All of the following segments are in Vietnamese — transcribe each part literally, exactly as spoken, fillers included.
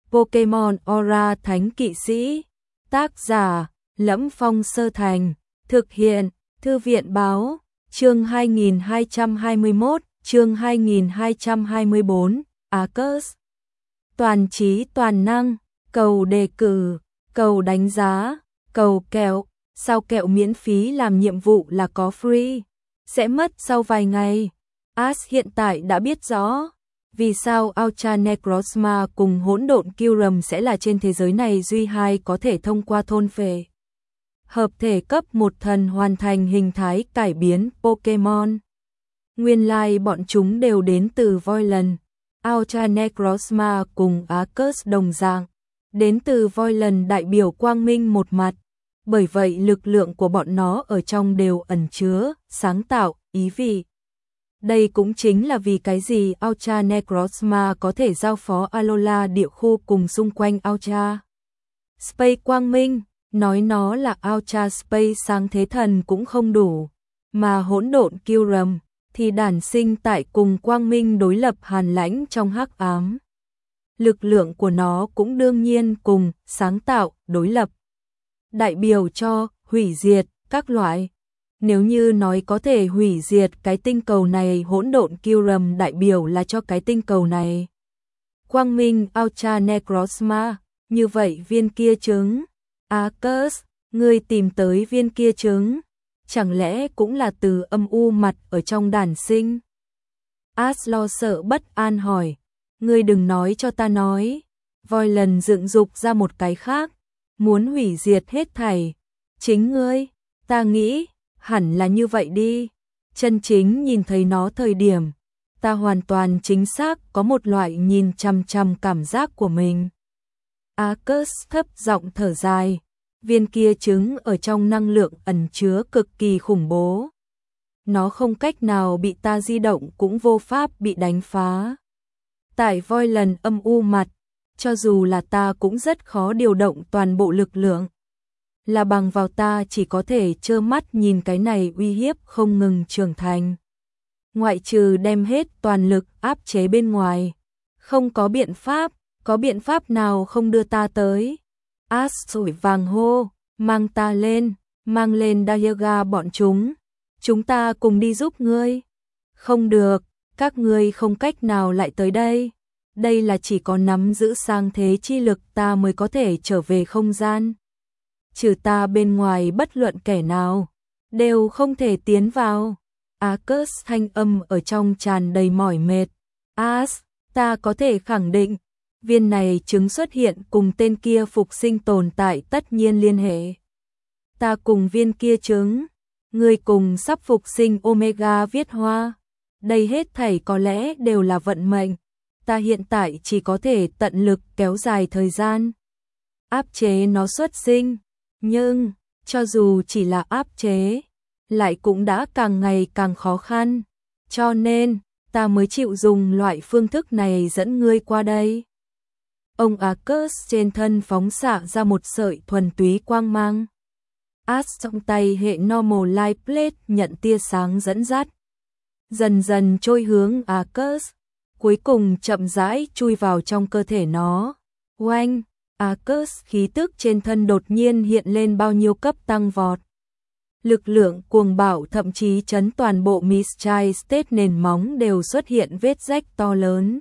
Pokemon Aura Thánh Kỵ Sĩ. Tác giả: Lẫm Phong Sơ Thành. Thực hiện: Thư viện báo. Chương hai nghìn hai trăm hai mươi mốt, chương hai nghìn hai trăm hai mươi bốn, Arceus. Toàn trí toàn năng, cầu đề cử, cầu đánh giá, cầu kẹo, sao kẹo miễn phí làm nhiệm vụ là có free, sẽ mất sau vài ngày. Ash hiện tại đã biết rõ vì sao Ultra Necrozma cùng hỗn độn Kyurem sẽ là trên thế giới này duy hai có thể thông qua thôn phệ hợp thể cấp một thần hoàn thành hình thái cải biến Pokemon. Nguyên lai like bọn chúng đều đến từ Voidland. Ultra Necrozma cùng Arceus đồng dạng, đến từ Voidland đại biểu quang minh một mặt, bởi vậy lực lượng của bọn nó ở trong đều ẩn chứa sáng tạo, ý vị. Đây cũng chính là vì cái gì Ultra Necrozma có thể giao phó Alola địa khu cùng xung quanh Ultra Space quang minh, nói nó là Ultra Space sáng thế thần cũng không đủ, mà hỗn độn Kyurem thì đản sinh tại cùng quang minh đối lập hàn lãnh trong hắc ám. Lực lượng của nó cũng đương nhiên cùng sáng tạo đối lập, đại biểu cho hủy diệt các loại. Nếu như nói có thể hủy diệt cái tinh cầu này, hỗn độn Kyurem đại biểu là cho cái tinh cầu này quang minh Ultra Necrozma, như vậy viên kia trứng, Arceus, ngươi tìm tới viên kia trứng, chẳng lẽ cũng là từ âm u mặt ở trong đản sinh? Ash lo sợ bất an hỏi, ngươi đừng nói cho ta nói. Voidland dựng dục ra một cái khác, muốn hủy diệt hết thảy. Chính ngươi, ta nghĩ, hẳn là như vậy đi. Chân chính nhìn thấy nó thời điểm, ta hoàn toàn chính xác có một loại nhìn chằm chằm cảm giác của mình. Arceus thấp giọng thở dài. Viên kia trứng ở trong năng lượng ẩn chứa cực kỳ khủng bố. Nó không cách nào bị ta di động cũng vô pháp bị đánh phá. Tại Voidland âm u mặt, cho dù là ta cũng rất khó điều động toàn bộ lực lượng. Là bằng vào ta chỉ có thể trơ mắt nhìn cái này uy hiếp không ngừng trưởng thành. Ngoại trừ đem hết toàn lực áp chế bên ngoài. Không có biện pháp, có biện pháp nào không đưa ta tới. Ash sủi vàng hô, mang ta lên, mang lên Dialga bọn chúng. Chúng ta cùng đi giúp ngươi. Không được, các ngươi không cách nào lại tới đây. Đây là chỉ có nắm giữ sang thế chi lực ta mới có thể trở về không gian. Trừ ta bên ngoài bất luận kẻ nào, đều không thể tiến vào. Arceus thanh âm ở trong tràn đầy mỏi mệt. Ash, ta có thể khẳng định, viên này trứng xuất hiện cùng tên kia phục sinh tồn tại tất nhiên liên hệ. Ta cùng viên kia trứng, ngươi cùng sắp phục sinh Omega viết hoa. Đây hết thảy có lẽ đều là vận mệnh. Ta hiện tại chỉ có thể tận lực kéo dài thời gian, áp chế nó xuất sinh. Nhưng, cho dù chỉ là áp chế, lại cũng đã càng ngày càng khó khăn. Cho nên, ta mới chịu dùng loại phương thức này dẫn ngươi qua đây. Ông Arceus trên thân phóng xạ ra một sợi thuần túy quang mang. Ash trong tay hệ Normal Light Plate nhận tia sáng dẫn dắt, dần dần trôi hướng Arceus, cuối cùng chậm rãi chui vào trong cơ thể nó. Oanh! Arceus khí tức trên thân đột nhiên hiện lên bao nhiêu cấp tăng vọt. Lực lượng cuồng bạo thậm chí chấn toàn bộ Mistral State nền móng đều xuất hiện vết rách to lớn,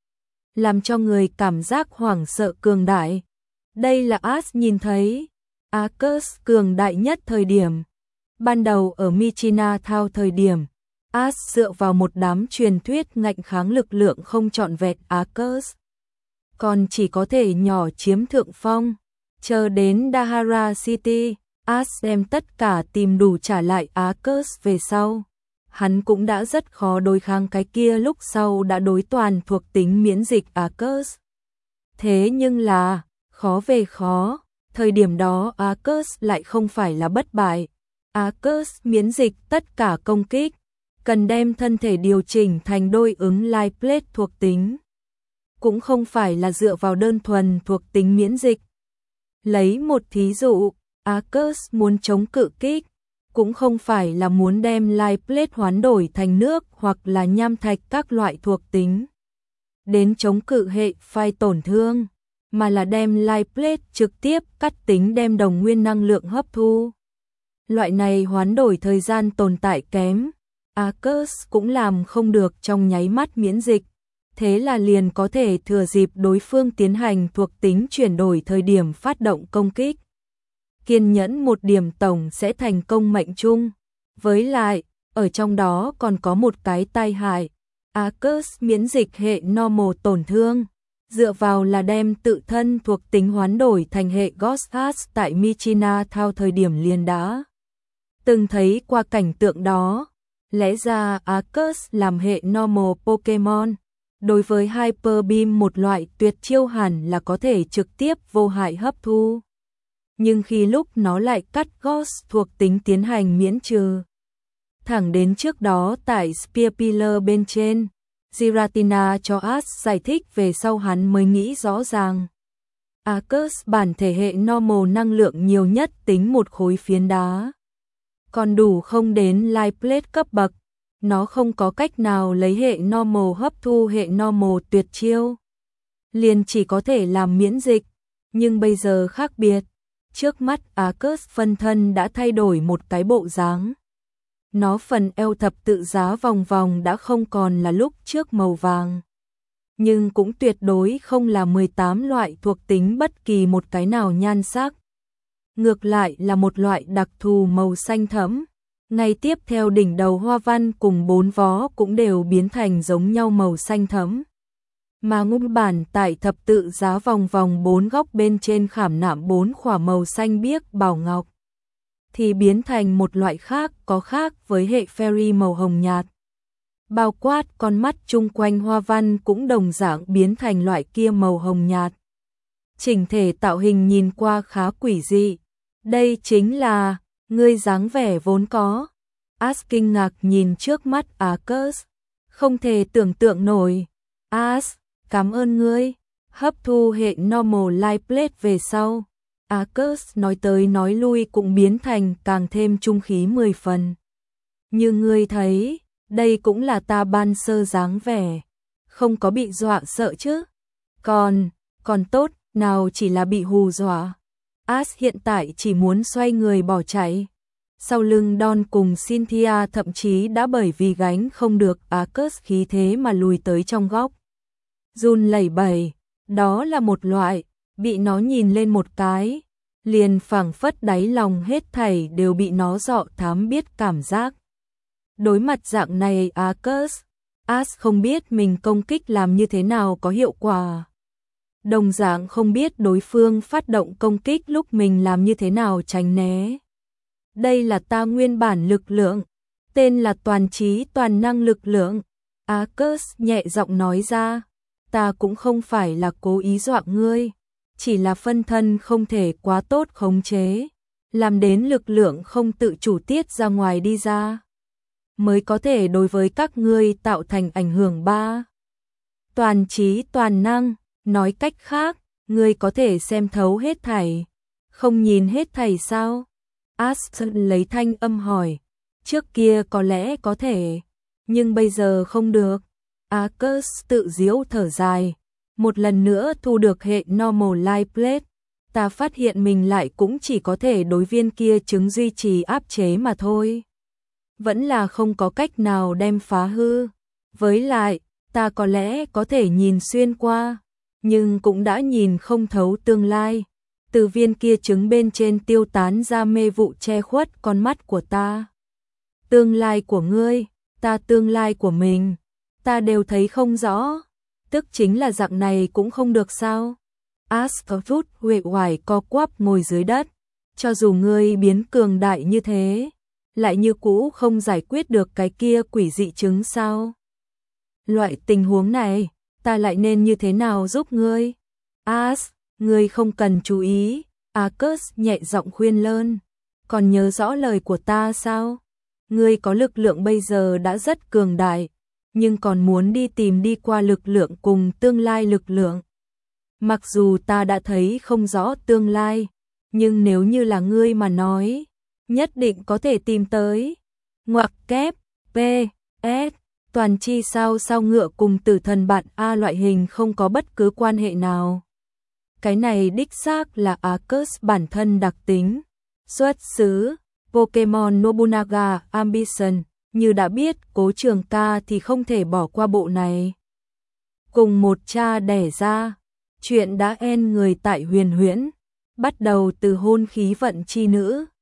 làm cho người cảm giác hoảng sợ cường đại. Đây là Ash nhìn thấy Arceus cường đại nhất thời điểm. Ban đầu ở Michina Thao thời điểm, Ash dựa vào một đám truyền thuyết ngạnh kháng lực lượng không trọn vẹn Arceus, còn chỉ có thể nhỏ chiếm thượng phong. Chờ đến Dahara City, Ash đem tất cả tìm đủ trả lại Arceus về sau. Hắn cũng đã rất khó đối kháng cái kia lúc sau đã đối toàn thuộc tính miễn dịch Arceus. Thế nhưng là, khó về khó, thời điểm đó Arceus lại không phải là bất bại. Arceus miễn dịch tất cả công kích, cần đem thân thể điều chỉnh thành đối ứng Light Plate thuộc tính. Cũng không phải là dựa vào đơn thuần thuộc tính miễn dịch. Lấy một thí dụ, Arceus muốn chống cự kích, cũng không phải là muốn đem Light Plate hoán đổi thành nước hoặc là nham thạch các loại thuộc tính. Đến chống cự hệ phai tổn thương, mà là đem light plate trực tiếp cắt tính đem đồng nguyên năng lượng hấp thu. Loại này hoán đổi thời gian tồn tại kém, Arcus cũng làm không được trong nháy mắt miễn dịch, thế là liền có thể thừa dịp đối phương tiến hành thuộc tính chuyển đổi thời điểm phát động công kích. Kiên nhẫn một điểm tổng sẽ thành công mệnh chung. Với lại, ở trong đó còn có một cái tai hại, Arcus miễn dịch hệ normal tổn thương, dựa vào là đem tự thân thuộc tính hoán đổi thành hệ Ghost Heart tại Michina Thao thời điểm liền đã từng thấy qua cảnh tượng đó. Lẽ ra Arcus làm hệ normal Pokemon, đối với Hyper Beam một loại tuyệt chiêu hẳn là có thể trực tiếp vô hại hấp thu. Nhưng khi lúc nó lại cắt Ghost thuộc tính tiến hành miễn trừ. Thẳng đến trước đó tại Spear Pillar bên trên, Giratina cho Ash giải thích về sau hắn mới nghĩ rõ ràng. Arcus bản thể hệ normal năng lượng nhiều nhất tính một khối phiến đá. Còn đủ không đến light plate cấp bậc, nó không có cách nào lấy hệ normal hấp thu hệ normal tuyệt chiêu. Liền chỉ có thể làm miễn dịch, nhưng bây giờ khác biệt. Trước mắt Arcus phân thân đã thay đổi một cái bộ dáng. Nó phần eo thập tự giá vòng vòng đã không còn là lúc trước màu vàng. Nhưng cũng tuyệt đối không là mười tám loại thuộc tính bất kỳ một cái nào nhan sắc. Ngược lại là một loại đặc thù màu xanh thẫm. Ngay tiếp theo đỉnh đầu hoa văn cùng bốn vó cũng đều biến thành giống nhau màu xanh thẫm. Mà nguyên bản tại thập tự giá vòng vòng bốn góc bên trên khảm nạm bốn khỏa màu xanh biếc bảo ngọc thì biến thành một loại khác có khác với hệ fairy màu hồng nhạt. Bao quát con mắt chung quanh hoa văn cũng đồng dạng biến thành loại kia màu hồng nhạt. Chỉnh thể tạo hình nhìn qua khá quỷ dị. Đây chính là ngươi dáng vẻ vốn có. Ash kinh ngạc nhìn trước mắt Arcus, không thể tưởng tượng nổi. Ash, cảm ơn ngươi. Hấp thu hệ normal light plate về sau, Arcus nói tới nói lui cũng biến thành càng thêm trung khí mười phần. Như ngươi thấy, đây cũng là ta ban sơ dáng vẻ, không có bị dọa sợ chứ. Còn, còn tốt, nào chỉ là bị hù dọa. Ash hiện tại chỉ muốn xoay người bỏ chạy. Sau lưng Don cùng Cynthia thậm chí đã bởi vì gánh không được Arcus khí thế mà lùi tới trong góc. Run lẩy bẩy, đó là một loại, bị nó nhìn lên một cái, liền phảng phất đáy lòng hết thảy đều bị nó dọ thám biết cảm giác. Đối mặt dạng này Arcus, Ash không biết mình công kích làm như thế nào có hiệu quả. Đồng dạng không biết đối phương phát động công kích lúc mình làm như thế nào tránh né. Đây là ta nguyên bản lực lượng, tên là toàn trí toàn năng lực lượng. Arcus nhẹ giọng nói ra, ta cũng không phải là cố ý dọa ngươi, chỉ là phân thân không thể quá tốt khống chế, làm đến lực lượng không tự chủ tiết ra ngoài đi ra, mới có thể đối với các ngươi tạo thành ảnh hưởng ba. Toàn trí toàn năng, nói cách khác, ngươi có thể xem thấu hết thảy, không nhìn hết thảy sao? Ash lấy thanh âm hỏi, trước kia có lẽ có thể, nhưng bây giờ không được. Arcus tự giễu thở dài, một lần nữa thu được hệ normal light plate, ta phát hiện mình lại cũng chỉ có thể đối viên kia chứng duy trì áp chế mà thôi. Vẫn là không có cách nào đem phá hư. Với lại, ta có lẽ có thể nhìn xuyên qua, nhưng cũng đã nhìn không thấu tương lai. Từ viên kia trứng bên trên tiêu tán ra mê vụ che khuất con mắt của ta. Tương lai của ngươi, ta tương lai của mình, ta đều thấy không rõ. Tức chính là dạng này cũng không được sao? Ash có chút uể oải co quắp ngồi dưới đất. Cho dù ngươi biến cường đại như thế, lại như cũ không giải quyết được cái kia quỷ dị chứng sao? Loại tình huống này, ta lại nên như thế nào giúp ngươi? Ash, ngươi không cần chú ý. Arcus nhẹ giọng khuyên lơn. Còn nhớ rõ lời của ta sao? Ngươi có lực lượng bây giờ đã rất cường đại, nhưng còn muốn đi tìm đi qua lực lượng cùng tương lai lực lượng. Mặc dù ta đã thấy không rõ tương lai, nhưng nếu như là ngươi mà nói, nhất định có thể tìm tới. Ngoặc kép, P, S, toàn chi sao sao ngựa cùng tử thần bạn A loại hình không có bất cứ quan hệ nào. cái này đích xác là Arceus bản thân đặc tính. Xuất xứ Pokemon Nobunaga Ambition, như đã biết Cố Trường ta thì không thể bỏ qua bộ này. Cùng một cha đẻ ra, chuyện đã en người tại Huyền Huyễn, bắt đầu từ hôn khí vận chi nữ.